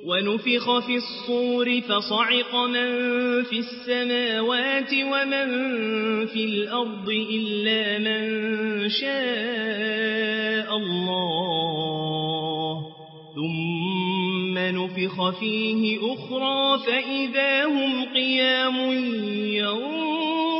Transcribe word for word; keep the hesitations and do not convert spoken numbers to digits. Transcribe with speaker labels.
Speaker 1: ونفخ في الصور فصعق من في السماوات ومن في الأرض إلا من شاء الله ثم نفخ فيه أخرى فإذا هم قيام ينظرون